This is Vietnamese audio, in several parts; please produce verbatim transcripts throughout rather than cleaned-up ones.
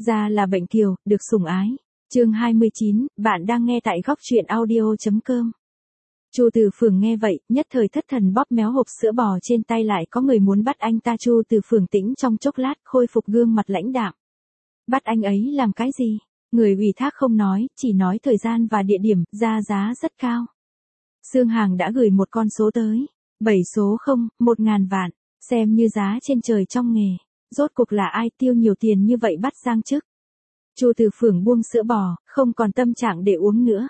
Ra là bệnh kiều, được sủng ái. Chương hai mươi chín, bạn đang nghe tại góc truyện audio chấm com. Chu Từ Phường nghe vậy, nhất thời thất thần bóp méo hộp sữa bò trên tay, lại có người muốn bắt anh ta. Chu Từ Phường tĩnh trong chốc lát, khôi phục gương mặt lãnh đạm. Bắt anh ấy làm cái gì? Người ủy thác không nói, chỉ nói thời gian và địa điểm, ra giá rất cao. Sương Hàng đã gửi một con số tới. Bảy số không, một ngàn vạn. Xem như giá trên trời trong nghề. Rốt cuộc là ai tiêu nhiều tiền như vậy bắt Giang Chức? Chu Từ Phường buông sữa bò, không còn tâm trạng để uống nữa.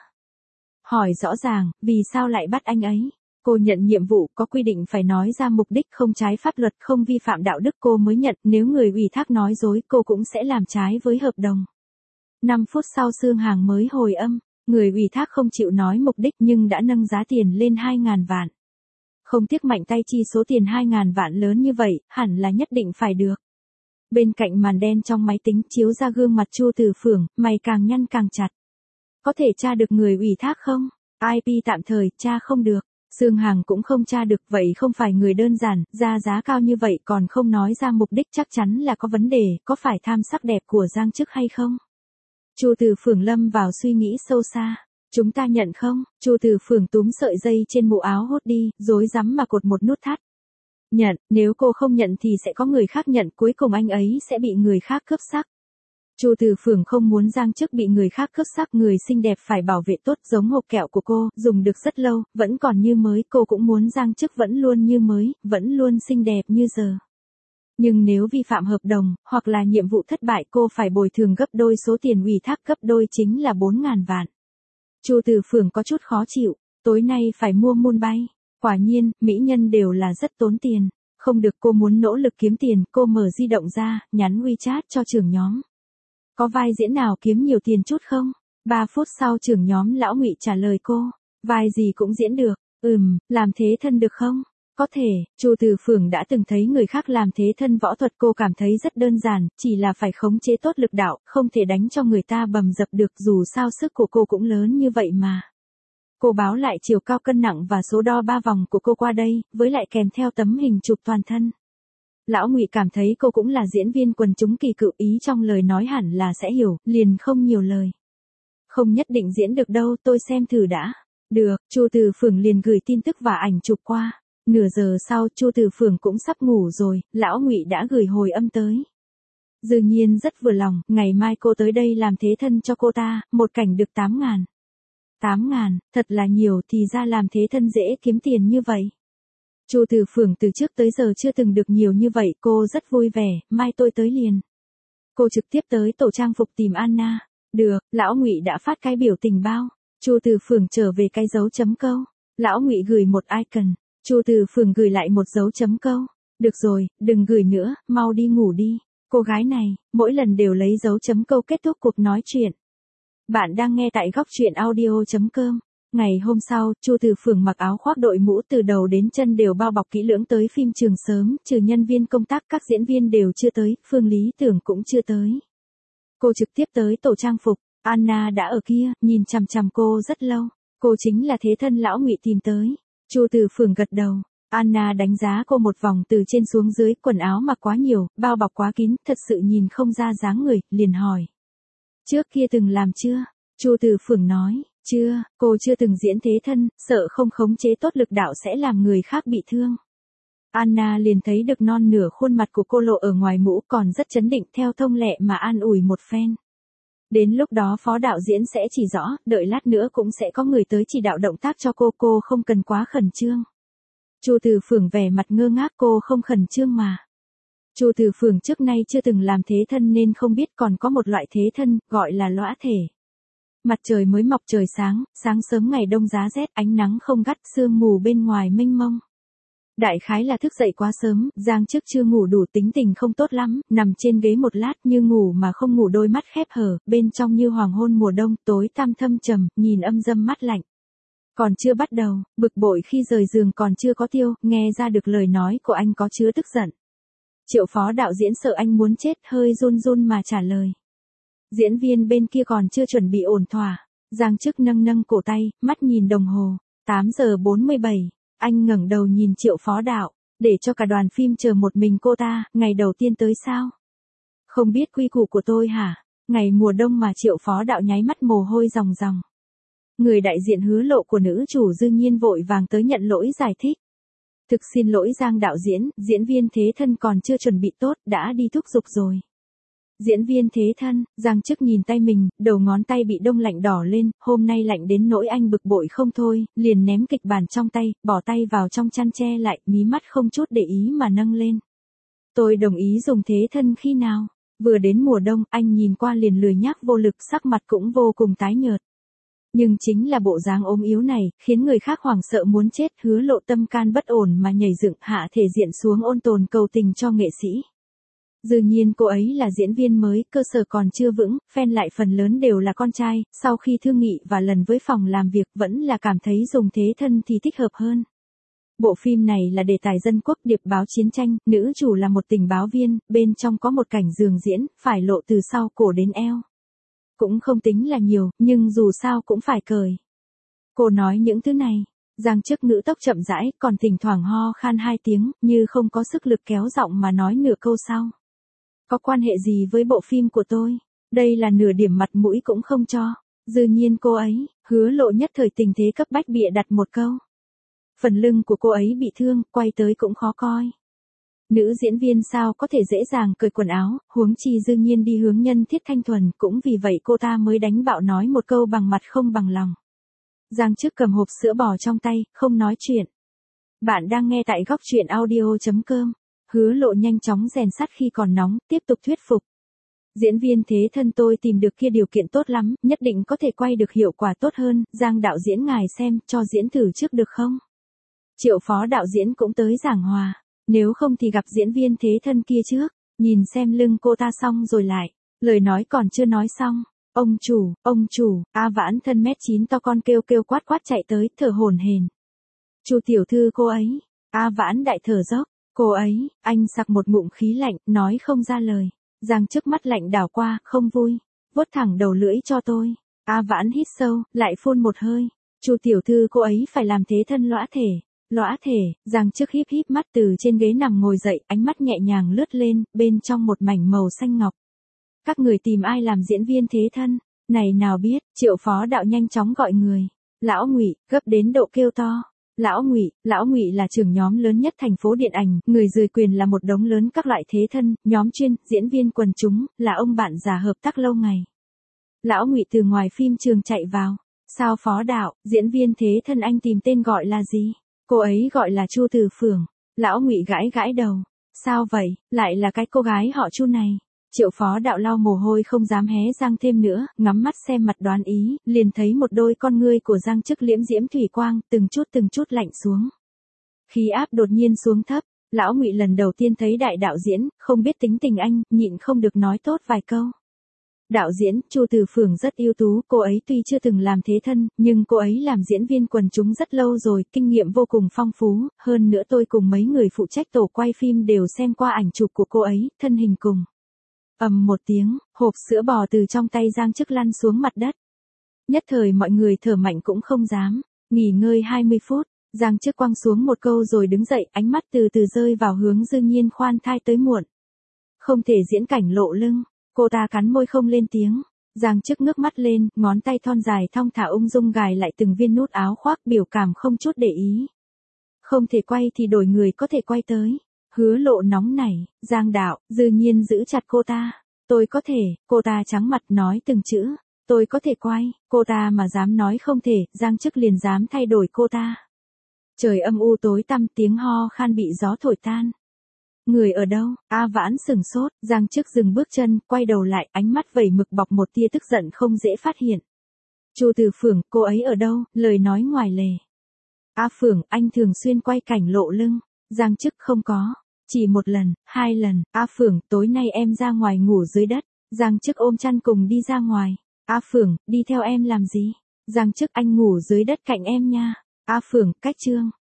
Hỏi rõ ràng, vì sao lại bắt anh ấy? Cô nhận nhiệm vụ, có quy định phải nói ra mục đích, không trái pháp luật, không vi phạm đạo đức cô mới nhận, nếu người ủy thác nói dối cô cũng sẽ làm trái với hợp đồng. năm phút sau Sương Hàng mới hồi âm, người ủy thác không chịu nói mục đích nhưng đã nâng giá tiền lên hai ngàn vạn. Không tiếc mạnh tay chi số tiền hai ngàn vạn lớn như vậy, hẳn là nhất định phải được. Bên cạnh màn đen trong máy tính chiếu ra gương mặt Chu Từ Phường, mày càng nhăn càng chặt. Có thể tra được người ủy thác không? i pê tạm thời, tra không được. Sương Hàng cũng không tra được, vậy không phải người đơn giản, ra giá cao như vậy còn không nói ra mục đích, chắc chắn là có vấn đề, có phải tham sắc đẹp của Giang Chức hay không? Chu Từ Phường lâm vào suy nghĩ sâu xa. Chúng ta nhận không? Chu Từ Phường túm sợi dây trên mũ áo hốt đi, rối rắm mà cột một nút thắt. Nhận, nếu cô không nhận thì sẽ có người khác nhận, cuối cùng anh ấy sẽ bị người khác cướp sắc. Chu Từ Phường không muốn Giang Chức bị người khác cướp sắc, người xinh đẹp phải bảo vệ tốt, giống hộp kẹo của cô, dùng được rất lâu, vẫn còn như mới, cô cũng muốn Giang Chức vẫn luôn như mới, vẫn luôn xinh đẹp như giờ. Nhưng nếu vi phạm hợp đồng, hoặc là nhiệm vụ thất bại, cô phải bồi thường gấp đôi số tiền ủy thác, gấp đôi chính là bốn ngàn vạn. Chu Từ Phường có chút khó chịu, tối nay phải mua môn bay. Quả nhiên, mỹ nhân đều là rất tốn tiền. Không được, cô muốn nỗ lực kiếm tiền, cô mở di động ra, nhắn WeChat cho trưởng nhóm. Có vai diễn nào kiếm nhiều tiền chút không? Ba phút sau trưởng nhóm Lão Ngụy trả lời cô. Vai gì cũng diễn được. Ừm, làm thế thân được không? Có thể. Chu Từ Phường đã từng thấy người khác làm thế thân võ thuật, cô cảm thấy rất đơn giản, chỉ là phải khống chế tốt lực đạo, không thể đánh cho người ta bầm dập được, dù sao sức của cô cũng lớn như vậy mà. Cô báo lại chiều cao, cân nặng và số đo ba vòng của cô qua đây, với lại kèm theo tấm hình chụp toàn thân. Lão Ngụy cảm thấy cô cũng là diễn viên quần chúng kỳ cựu, ý trong lời nói hẳn là sẽ hiểu, liền không nhiều lời. Không nhất định diễn được đâu, tôi xem thử đã. Được, Chu Từ Phường liền gửi tin tức và ảnh chụp qua. Nửa giờ sau, Chu Từ Phường cũng sắp ngủ rồi, Lão Ngụy đã gửi hồi âm tới. Dư Nhiên rất vừa lòng, ngày mai cô tới đây làm thế thân cho cô ta, một cảnh được tám ngàn. tám ngàn, thật là nhiều, thì ra làm thế thân dễ kiếm tiền như vậy. Chu Từ Phường từ trước tới giờ chưa từng được nhiều như vậy, cô rất vui vẻ, mai tôi tới liền. Cô trực tiếp tới tổ trang phục tìm Anna. Được, Lão Ngụy đã phát cái biểu tình bao. Chu Từ Phường trở về cái dấu chấm câu. Lão Ngụy gửi một icon. Chu Từ Phường gửi lại một dấu chấm câu. Được rồi, đừng gửi nữa, mau đi ngủ đi. Cô gái này, mỗi lần đều lấy dấu chấm câu kết thúc cuộc nói chuyện. Bạn đang nghe tại góc truyện audio chấm com. Ngày hôm sau, Chu Từ Phường mặc áo khoác, đội mũ, từ đầu đến chân đều bao bọc kỹ lưỡng tới phim trường sớm, trừ nhân viên công tác, các diễn viên đều chưa tới, Phương Lý Tưởng cũng chưa tới. Cô trực tiếp tới tổ trang phục, Anna đã ở kia, nhìn chằm chằm cô rất lâu. Cô chính là thế thân Lão Ngụy tìm tới. Chu Từ Phường gật đầu. Anna đánh giá cô một vòng từ trên xuống dưới, quần áo mặc quá nhiều, bao bọc quá kín, thật sự nhìn không ra dáng người, liền hỏi. Trước kia từng làm chưa? Chu Từ Phường nói, chưa, cô chưa từng diễn thế thân, sợ không khống chế tốt lực đạo sẽ làm người khác bị thương. Anna liền thấy được non nửa khuôn mặt của cô lộ ở ngoài mũ, còn rất chấn định, theo thông lệ mà an ủi một phen. Đến lúc đó phó đạo diễn sẽ chỉ rõ, đợi lát nữa cũng sẽ có người tới chỉ đạo động tác cho cô, cô không cần quá khẩn trương. Chu Từ Phường vẻ mặt ngơ ngác, cô không khẩn trương mà. Chu Từ Phường trước nay chưa từng làm thế thân nên không biết còn có một loại thế thân, gọi là lõa thể. Mặt trời mới mọc, trời sáng, sáng sớm ngày đông giá rét, ánh nắng không gắt, sương mù bên ngoài mênh mông. Đại khái là thức dậy quá sớm, Giang Chức chưa ngủ đủ, tính tình không tốt lắm, nằm trên ghế một lát như ngủ mà không ngủ, đôi mắt khép hờ, bên trong như hoàng hôn mùa đông, tối tăm thâm trầm, nhìn âm dâm mắt lạnh. Còn chưa bắt đầu, bực bội khi rời giường còn chưa có tiêu, nghe ra được lời nói của anh có chứa tức giận. Triệu phó đạo diễn sợ anh muốn chết, hơi run run mà trả lời. Diễn viên bên kia còn chưa chuẩn bị ổn thỏa. Giang Chức nâng nâng cổ tay, mắt nhìn đồng hồ. tám giờ bốn mươi bảy. Anh ngẩng đầu nhìn Triệu phó đạo. Để cho cả đoàn phim chờ một mình cô ta, ngày đầu tiên tới sao? Không biết quy củ của tôi hả? Ngày mùa đông mà Triệu Phó Đạo nháy mắt mồ hôi ròng ròng. Người đại diện Hứa Lộ của nữ chủ Dương Nhiên vội vàng tới nhận lỗi giải thích. Thực xin lỗi Giang đạo diễn, diễn viên Thế Thân còn chưa chuẩn bị tốt, đã đi thúc giục rồi. Diễn viên Thế Thân, Giang Chức nhìn tay mình, đầu ngón tay bị đông lạnh đỏ lên, hôm nay lạnh đến nỗi anh bực bội không thôi, liền ném kịch bản trong tay, bỏ tay vào trong chăn che lại, mí mắt không chút để ý mà nâng lên. Tôi đồng ý dùng Thế Thân khi nào? Vừa đến mùa đông, anh nhìn qua liền lười nhác vô lực, sắc mặt cũng vô cùng tái nhợt. Nhưng chính là bộ dáng ốm yếu này, khiến người khác hoảng sợ muốn chết. Hứa Lộ tâm can bất ổn mà nhảy dựng hạ thể diện xuống ôn tồn cầu tình cho nghệ sĩ. Dường nhiên cô ấy là diễn viên mới, cơ sở còn chưa vững, fan lại phần lớn đều là con trai, sau khi thương nghị và lần với phòng làm việc vẫn là cảm thấy dùng Thế Thân thì thích hợp hơn. Bộ phim này là đề tài dân quốc điệp báo chiến tranh, nữ chủ là một tình báo viên, bên trong có một cảnh giường diễn, phải lộ từ sau cổ đến eo. Cũng không tính là nhiều, nhưng dù sao cũng phải cởi. Cô nói những thứ này, Giang Chức ngữ tốc chậm rãi, còn thỉnh thoảng ho khan hai tiếng, như không có sức lực kéo giọng mà nói nửa câu sau. Có quan hệ gì với bộ phim của tôi? Đây là nửa điểm mặt mũi cũng không cho. Dường nhiên cô ấy, Hứa Lộ nhất thời tình thế cấp bách bịa đặt một câu. Phần lưng của cô ấy bị thương, quay tới cũng khó coi. Nữ diễn viên sao có thể dễ dàng cởi quần áo, huống chi Dương Nhiên đi hướng nhân thiết thanh thuần, cũng vì vậy cô ta mới đánh bạo nói một câu bằng mặt không bằng lòng. Giang Chức cầm hộp sữa bò trong tay, không nói chuyện. Bạn đang nghe tại góc truyện audio chấm com. Hứa Lộ nhanh chóng rèn sắt khi còn nóng, tiếp tục thuyết phục. Diễn viên Thế Thân tôi tìm được kia điều kiện tốt lắm, nhất định có thể quay được hiệu quả tốt hơn, Giang đạo diễn ngài xem, cho diễn thử trước được không? Triệu Phó đạo diễn cũng tới giảng hòa. Nếu không thì gặp diễn viên Thế Thân kia trước, nhìn xem lưng cô ta xong rồi lại. Lời nói còn chưa nói xong. Ông chủ, ông chủ, A Vãn thân mét chín to con kêu kêu quát quát chạy tới, thở hổn hển. Chu tiểu thư cô ấy. A Vãn đại thở dốc. Cô ấy, anh sặc một ngụm khí lạnh, nói không ra lời. Giang Chức mắt lạnh đảo qua, không vui. Vuốt thẳng đầu lưỡi cho tôi. A Vãn hít sâu, lại phun một hơi. Chu tiểu thư cô ấy phải làm Thế Thân lõa thể. Lõa thể, Giang Chức híp híp mắt từ trên ghế nằm ngồi dậy, ánh mắt nhẹ nhàng lướt lên, bên trong một mảnh màu xanh ngọc. Các người tìm ai làm diễn viên Thế Thân? Này nào biết, Triệu Phó đạo nhanh chóng gọi người. Lão Ngụy, gấp đến độ kêu to. Lão Ngụy, Lão Ngụy là trưởng nhóm lớn nhất thành phố điện ảnh, người dưới quyền là một đống lớn các loại Thế Thân, nhóm chuyên, diễn viên quần chúng, là ông bạn già hợp tác lâu ngày. Lão Ngụy từ ngoài phim trường chạy vào. Sao Phó đạo, diễn viên Thế Thân anh tìm tên gọi là gì? Cô ấy gọi là Chu Từ Phường. Lão Ngụy gãi gãi đầu. Sao vậy, lại là cái cô gái họ Chu này? Triệu Phó đạo lau mồ hôi không dám hé răng thêm nữa, ngắm mắt xem mặt đoán ý, liền thấy một đôi con ngươi của Giang Chức liễm diễm thủy quang, từng chút từng chút lạnh xuống. Khí áp đột nhiên xuống thấp, Lão Ngụy lần đầu tiên thấy đại đạo diễn, không biết tính tình anh, nhịn không được nói tốt vài câu. Đạo diễn, Chu Từ Phường rất ưu tú, cô ấy tuy chưa từng làm Thế Thân, nhưng cô ấy làm diễn viên quần chúng rất lâu rồi, kinh nghiệm vô cùng phong phú, hơn nữa tôi cùng mấy người phụ trách tổ quay phim đều xem qua ảnh chụp của cô ấy, thân hình cùng. Ầm một tiếng, hộp sữa bò từ trong tay Giang Chức lăn xuống mặt đất. Nhất thời mọi người thở mạnh cũng không dám, nghỉ ngơi hai mươi phút, Giang Chức quăng xuống một câu rồi đứng dậy, ánh mắt từ từ rơi vào hướng Dương Nhiên khoan thai tới muộn. Không thể diễn cảnh lộ lưng. Cô ta cắn môi không lên tiếng. Giang Chức ngước mắt lên, ngón tay thon dài thong thả ung dung gài lại từng viên nút áo khoác, biểu cảm không chút để ý. Không thể quay thì đổi người có thể quay tới. Hứa Lộ nóng nảy, Giang đạo, Dương Nhiên giữ chặt cô ta. Tôi có thể, cô ta trắng mặt nói từng chữ. Tôi có thể quay, cô ta mà dám nói không thể, Giang Chức liền dám thay đổi cô ta. Trời âm u tối tăm, tiếng ho khan bị gió thổi tan. Người ở đâu? A Vãn sừng sốt, Giang Chức dừng bước chân, quay đầu lại, ánh mắt vẩy mực bọc một tia tức giận không dễ phát hiện. Chu Từ Phường, cô ấy ở đâu? Lời nói ngoài lề. A Phường, anh thường xuyên quay cảnh lộ lưng. Giang Chức không có. Chỉ một lần, hai lần. A Phường, tối nay em ra ngoài ngủ dưới đất. Giang Chức ôm chăn cùng đi ra ngoài. A Phường, đi theo em làm gì? Giang Chức, anh ngủ dưới đất cạnh em nha. A Phường, cách chương.